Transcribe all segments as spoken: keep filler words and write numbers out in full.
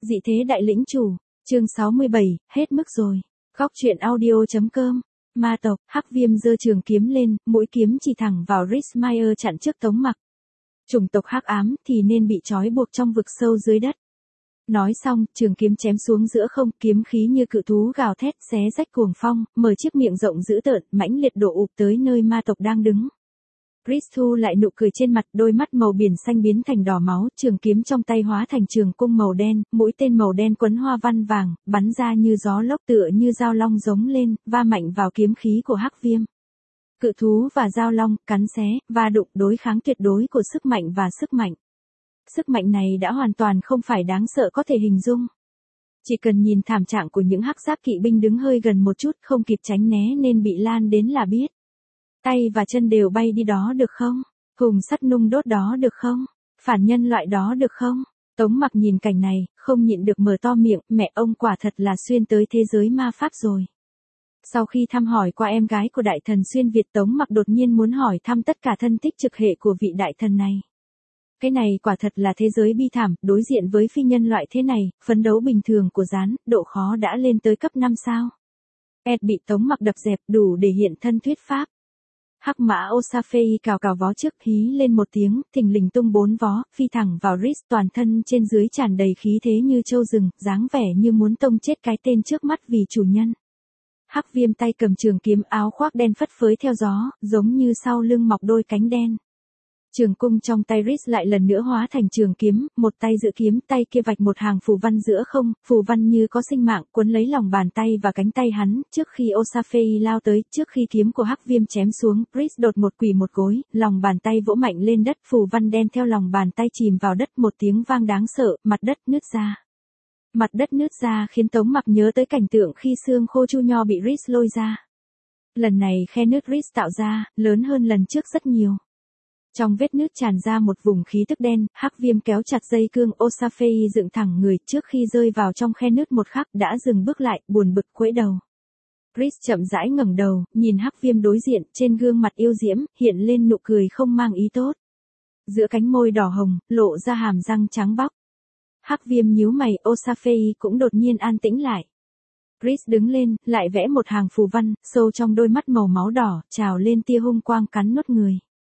Dị thế đại lĩnh chủ, chương sáu mươi bảy, hết mức rồi. Góc truyện audio.com. Ma tộc, Hắc Viêm giơ trường kiếm lên, mũi kiếm chỉ thẳng vào Rhysmire chặn trước Tống Mặc. Chủng tộc hắc ám thì nên bị trói buộc trong vực sâu dưới đất. Nói xong, trường kiếm chém xuống giữa không, kiếm khí như cự thú gào thét xé rách cuồng phong, mở chiếc miệng rộng dữ tợn, mãnh liệt đổ ụp tới nơi ma tộc đang đứng. Rhys thu lại nụ cười trên mặt, đôi mắt màu biển xanh biến thành đỏ máu, trường kiếm trong tay hóa thành trường cung màu đen, mũi tên màu đen quấn hoa văn vàng, bắn ra như gió lốc tựa như dao long giống lên, va mạnh vào kiếm khí của Hắc Viêm. Cự thú và dao long, cắn xé, va đụng đối kháng tuyệt đối của sức mạnh và sức mạnh. Sức mạnh này đã hoàn toàn không phải đáng sợ có thể hình dung. Chỉ cần nhìn thảm trạng của những hắc giáp kỵ binh đứng hơi gần một chút không kịp tránh né nên bị lan đến là biết. Tay và chân đều bay đi đó được không? Hùng sắt nung đốt đó được không? Phản nhân loại đó được không? Tống Mặc nhìn cảnh này, không nhịn được mở to miệng, mẹ ông quả thật là xuyên tới thế giới ma pháp rồi. Sau khi thăm hỏi qua em gái của đại thần xuyên Việt, Tống Mặc đột nhiên muốn hỏi thăm tất cả thân tích trực hệ của vị đại thần này. Cái này quả thật là thế giới bi thảm, đối diện với phi nhân loại thế này, phấn đấu bình thường của gián, độ khó đã lên tới cấp năm sao. Ed bị Tống Mặc đập dẹp đủ để hiện thân thuyết pháp. Hắc mã Osaphei cào cào vó trước, hí lên một tiếng, thình lình tung bốn vó, phi thẳng vào Rhys, toàn thân trên dưới tràn đầy khí thế như trâu rừng, dáng vẻ như muốn tông chết cái tên trước mắt vì chủ nhân. Hắc Viêm tay cầm trường kiếm, áo khoác đen phất phới theo gió, giống như sau lưng mọc đôi cánh đen. Trường cung trong tay Rhys lại lần nữa hóa thành trường kiếm, một tay giữ kiếm, tay kia vạch một hàng phù văn giữa không, phù văn như có sinh mạng, cuốn lấy lòng bàn tay và cánh tay hắn, trước khi Osaphei lao tới, trước khi kiếm của Hắc Viêm chém xuống, Rhys đột một quỳ một gối, lòng bàn tay vỗ mạnh lên đất, phù văn đen theo lòng bàn tay chìm vào đất, một tiếng vang đáng sợ, mặt đất nứt ra. Mặt đất nứt ra khiến Tống Mặc nhớ tới cảnh tượng khi xương khô chu nho bị Rhys lôi ra. Lần này khe nứt Rhys tạo ra, lớn hơn lần trước rất nhiều. Trong vết nứt tràn ra một vùng khí tức đen, Hắc Viêm kéo chặt dây cương, Osaphei dựng thẳng người, trước khi rơi vào trong khe nứt một khắc đã dừng bước lại, buồn bực quẫy đầu. Rhys chậm rãi ngẩng đầu, nhìn Hắc Viêm đối diện, trên gương mặt yêu diễm, hiện lên nụ cười không mang ý tốt. Giữa cánh môi đỏ hồng, lộ ra hàm răng trắng bóc. Hắc Viêm nhíu mày, Osaphei cũng đột nhiên an tĩnh lại. Rhys đứng lên, lại vẽ một hàng phù văn, sâu trong đôi mắt màu máu đỏ, trào lên tia hung quang cắn nuốt người.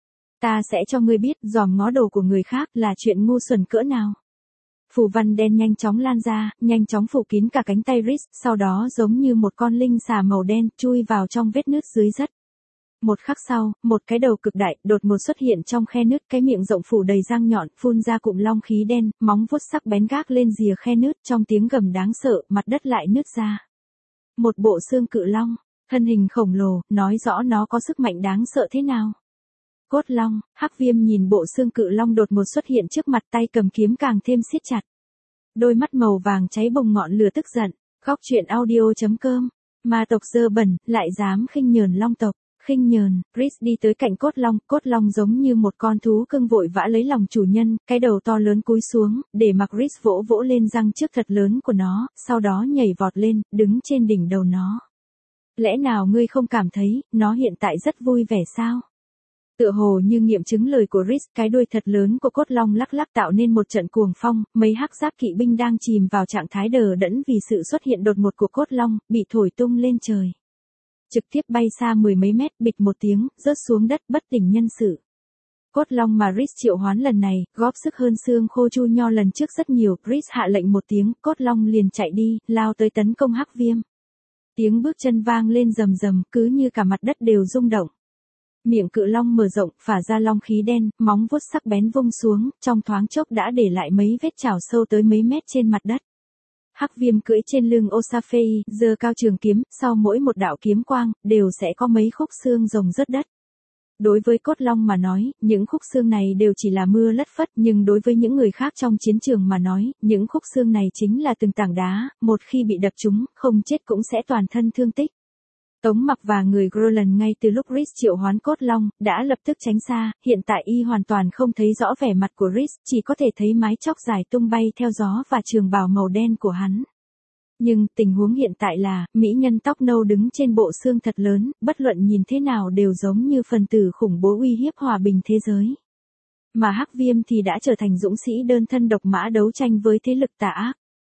Ta sẽ cho ngươi biết, dòm ngó đồ của người khác là chuyện ngu xuẩn cỡ nào. Phù văn đen nhanh chóng lan ra, nhanh chóng phủ kín cả cánh tay Rhys, sau đó giống như một con linh xà màu đen chui vào trong vết nứt dưới đất. Một khắc sau, một cái đầu cực đại đột ngột xuất hiện trong khe nứt, cái miệng rộng phủ đầy răng nhọn, phun ra cụm long khí đen, móng vuốt sắc bén gác lên rìa khe nứt, trong tiếng gầm đáng sợ, mặt đất lại nứt ra. Một bộ xương cự long, thân hình khổng lồ, nói rõ nó có sức mạnh đáng sợ thế nào. Cốt long, Hắc Viêm nhìn bộ xương cự long đột ngột xuất hiện trước mặt, tay cầm kiếm càng thêm siết chặt. Đôi mắt màu vàng cháy bùng ngọn lửa tức giận. Góc truyện audio.com. Ma tộc dơ bẩn, lại dám khinh nhờn long tộc. Khinh nhờn, Rhys đi tới cạnh cốt long, cốt long giống như một con thú cưng vội vã lấy lòng chủ nhân, cái đầu to lớn cúi xuống, để mặc Rhys vỗ vỗ lên răng trước thật lớn của nó, sau đó nhảy vọt lên, đứng trên đỉnh đầu nó. Lẽ nào ngươi không cảm thấy, nó hiện tại rất vui vẻ sao? Tựa hồ như nghiệm chứng lời của Rhys, cái đuôi thật lớn của cốt long lắc lắc tạo nên một trận cuồng phong, mấy hắc giáp kỵ binh đang chìm vào trạng thái đờ đẫn vì sự xuất hiện đột ngột của cốt long, bị thổi tung lên trời. Trực tiếp bay xa mười mấy mét, bịch một tiếng, rớt xuống đất bất tỉnh nhân sự. Cốt long mà Rhys triệu hoán lần này, góp sức hơn xương khô chu nho lần trước rất nhiều, Rhys hạ lệnh một tiếng, cốt long liền chạy đi, lao tới tấn công Hắc Viêm. Tiếng bước chân vang lên rầm rầm, cứ như cả mặt đất đều rung động. Miệng cự long mở rộng, phả ra long khí đen, móng vuốt sắc bén vung xuống, trong thoáng chốc đã để lại mấy vết chảo sâu tới mấy mét trên mặt đất. Hắc Viêm cưỡi trên lưng Osaphei, giơ cao trường kiếm, sau mỗi một đạo kiếm quang, đều sẽ có mấy khúc xương rồng rớt đất. Đối với cốt long mà nói, những khúc xương này đều chỉ là mưa lất phất, nhưng đối với những người khác trong chiến trường mà nói, những khúc xương này chính là từng tảng đá, một khi bị đập trúng, không chết cũng sẽ toàn thân thương tích. Tống Mặc và người Groland ngay từ lúc Rhys triệu hoán cốt long, đã lập tức tránh xa, hiện tại y hoàn toàn không thấy rõ vẻ mặt của Rhys, chỉ có thể thấy mái tóc dài tung bay theo gió và trường bào màu đen của hắn. Nhưng, tình huống hiện tại là, mỹ nhân tóc nâu đứng trên bộ xương thật lớn, bất luận nhìn thế nào đều giống như phần tử khủng bố uy hiếp hòa bình thế giới. Mà Hắc Viêm thì đã trở thành dũng sĩ đơn thân độc mã đấu tranh với thế lực tà ác.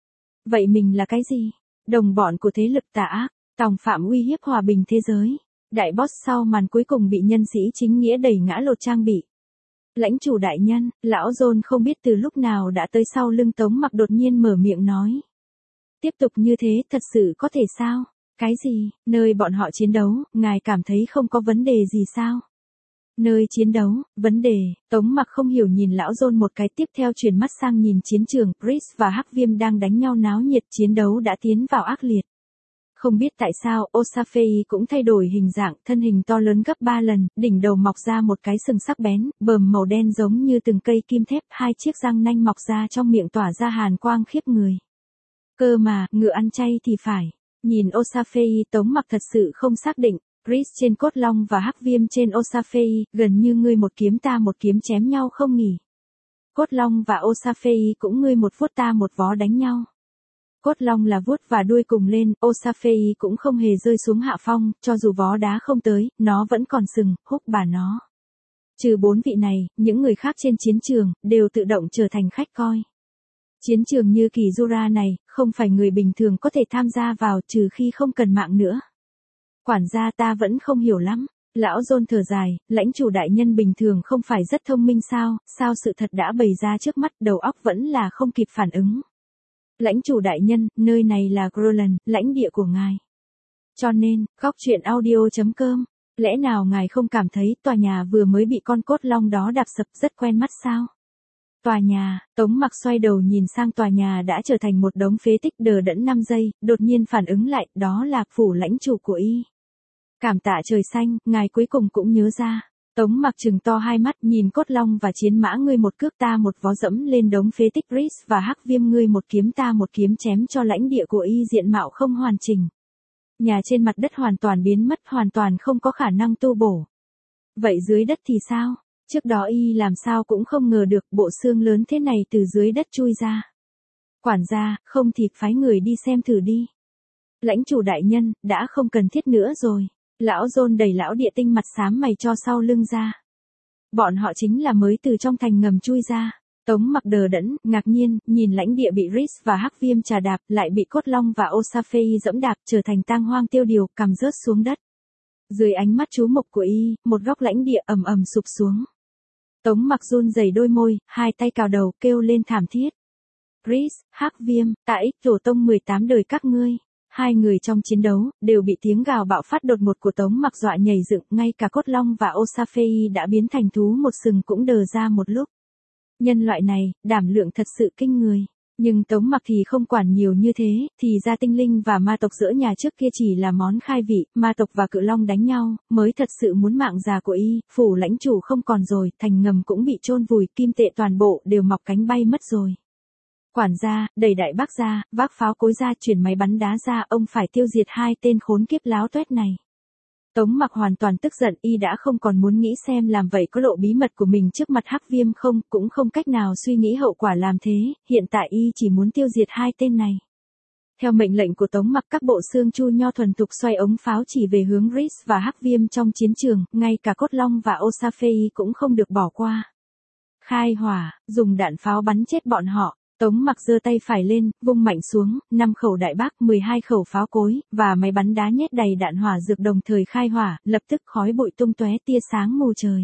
Vậy mình là cái gì? Đồng bọn của thế lực tà ác, tòng phạm uy hiếp hòa bình thế giới. Đại boss sau màn cuối cùng bị nhân sĩ chính nghĩa đẩy ngã lột trang bị. Lãnh chủ đại nhân, lão John không biết từ lúc nào đã tới sau lưng Tống Mặc đột nhiên mở miệng nói. Tiếp tục như thế thật sự có thể sao? Cái gì? Nơi bọn họ chiến đấu, ngài cảm thấy không có vấn đề gì sao? Nơi chiến đấu, vấn đề, Tống Mặc không hiểu nhìn lão John một cái tiếp theo chuyển mắt sang nhìn chiến trường, Chris và Hắc Viêm đang đánh nhau náo nhiệt, chiến đấu đã tiến vào ác liệt. Không biết tại sao, Osafei cũng thay đổi hình dạng, thân hình to lớn gấp ba lần, đỉnh đầu mọc ra một cái sừng sắc bén, bờm màu đen giống như từng cây kim thép, hai chiếc răng nanh mọc ra trong miệng tỏa ra hàn quang khiếp người. Cơ mà, ngựa ăn chay thì phải. Nhìn Osafei, Tống Mặc thật sự không xác định, Chris trên cốt long và Hắc Viêm trên Osafei, gần như ngươi một kiếm ta một kiếm chém nhau không nghỉ. Cốt long và Osafei cũng ngươi một vuốt ta một vó đánh nhau. Cốt long là vuốt và đuôi cùng lên, Osafei cũng không hề rơi xuống hạ phong, cho dù vó đá không tới, nó vẫn còn sừng, húc bà nó. Trừ bốn vị này, những người khác trên chiến trường, đều tự động trở thành khách coi. Chiến trường như kỳ Jura này, không phải người bình thường có thể tham gia vào trừ khi không cần mạng nữa. Quản gia ta vẫn không hiểu lắm. Lão John thở dài, lãnh chủ đại nhân bình thường không phải rất thông minh sao, sao sự thật đã bày ra trước mắt đầu óc vẫn là không kịp phản ứng. Lãnh chủ đại nhân, nơi này là Groland, lãnh địa của ngài. Cho nên, góc truyện audio chấm com, lẽ nào ngài không cảm thấy tòa nhà vừa mới bị con cốt long đó đạp sập rất quen mắt sao? Tòa nhà, Tống Mặc xoay đầu nhìn sang tòa nhà đã trở thành một đống phế tích đờ đẫn năm giây, đột nhiên phản ứng lại, đó là phủ lãnh chủ của y. Cảm tạ trời xanh, ngài cuối cùng cũng nhớ ra. Tống Mặc trừng to hai mắt nhìn cốt long và chiến mã ngươi một cước ta một vó dẫm lên đống phế tích Chris và Hắc Viêm ngươi một kiếm ta một kiếm chém cho lãnh địa của y diện mạo không hoàn chỉnh. Nhà trên mặt đất hoàn toàn biến mất hoàn toàn không có khả năng tu bổ. Vậy dưới đất thì sao? Trước đó y làm sao cũng không ngờ được bộ xương lớn thế này từ dưới đất chui ra. Quản gia, không thì phái người đi xem thử đi. Lãnh chủ đại nhân, đã không cần thiết nữa rồi. Lão John đẩy lão địa tinh mặt xám mày cho sau lưng ra. Bọn họ chính là mới từ trong thành ngầm chui ra. Tống Mặc đờ đẫn, ngạc nhiên, nhìn lãnh địa bị Rhys và Hắc Viêm trà đạp, lại bị Cốt Long và Osafei dẫm đạp, trở thành tang hoang tiêu điều, cằm rớt xuống đất. Dưới ánh mắt chú mục của y, một góc lãnh địa ầm ầm sụp xuống. Tống Mặc run rẩy đôi môi, hai tay cào đầu, kêu lên thảm thiết. Rhys, Hắc Viêm, tại ích tổ tông mười tám đời các ngươi. Hai người trong chiến đấu, đều bị tiếng gào bạo phát đột ngột của Tống Mặc dọa nhảy dựng, ngay cả Cốt Long và Osafei đã biến thành thú một sừng cũng đờ ra một lúc. Nhân loại này, đảm lượng thật sự kinh người. Nhưng Tống Mặc thì không quản nhiều như thế, thì ra tinh linh và ma tộc giữa nhà trước kia chỉ là món khai vị, ma tộc và cự long đánh nhau, mới thật sự muốn mạng già của y, phủ lãnh chủ không còn rồi, thành ngầm cũng bị chôn vùi, kim tệ toàn bộ đều mọc cánh bay mất rồi. Quản gia, đẩy đại bác ra, vác pháo cối ra, chuyển máy bắn đá ra, ông phải tiêu diệt hai tên khốn kiếp láo toét này. Tống Mặc hoàn toàn tức giận, y đã không còn muốn nghĩ xem làm vậy có lộ bí mật của mình trước mặt Hắc Viêm không, cũng không cách nào suy nghĩ hậu quả làm thế, hiện tại y chỉ muốn tiêu diệt hai tên này. Theo mệnh lệnh của Tống Mặc, các bộ xương chu nho thuần thục xoay ống pháo chỉ về hướng Rhys và Hắc Viêm trong chiến trường, ngay cả Cốt Long và Osafei cũng không được bỏ qua. Khai hỏa, dùng đạn pháo bắn chết bọn họ. Tống Mặc giơ tay phải lên, vung mạnh xuống, năm khẩu đại bác, mười hai khẩu pháo cối, và máy bắn đá nhét đầy đạn hỏa dược đồng thời khai hỏa, lập tức khói bụi tung tóe tia sáng mù trời.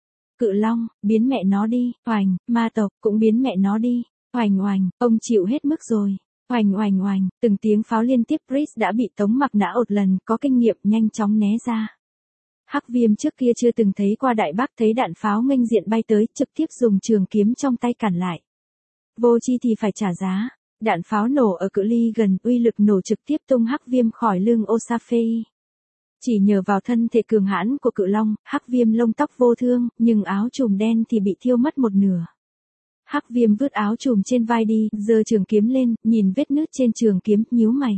Cự Long, biến mẹ nó đi, oành, ma tộc, cũng biến mẹ nó đi, oành oành, ông chịu hết mức rồi, oành oành oành, từng tiếng pháo liên tiếp Chris đã bị Tống Mặc nã một lần, có kinh nghiệm nhanh chóng né ra. Hắc Viêm trước kia chưa từng thấy qua đại bác thấy đạn pháo nghênh diện bay tới, trực tiếp dùng trường kiếm trong tay cản lại. Vô chi thì phải trả giá. Đạn pháo nổ ở cự ly gần, uy lực nổ trực tiếp tung Hắc Viêm khỏi lưng Osafei. Chỉ nhờ vào thân thể cường hãn của cự long, Hắc Viêm lông tóc vô thương, nhưng áo trùm đen thì bị thiêu mất một nửa. Hắc Viêm vứt áo trùm trên vai đi, giơ trường kiếm lên, nhìn vết nứt trên trường kiếm, nhíu mày.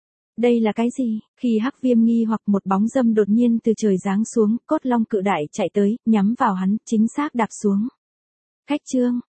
Đây là cái gì? Khi Hắc Viêm nghi hoặc một bóng dâm đột nhiên từ trời giáng xuống, Cốt Long cự đại chạy tới, nhắm vào hắn, chính xác đạp xuống. Khách trương,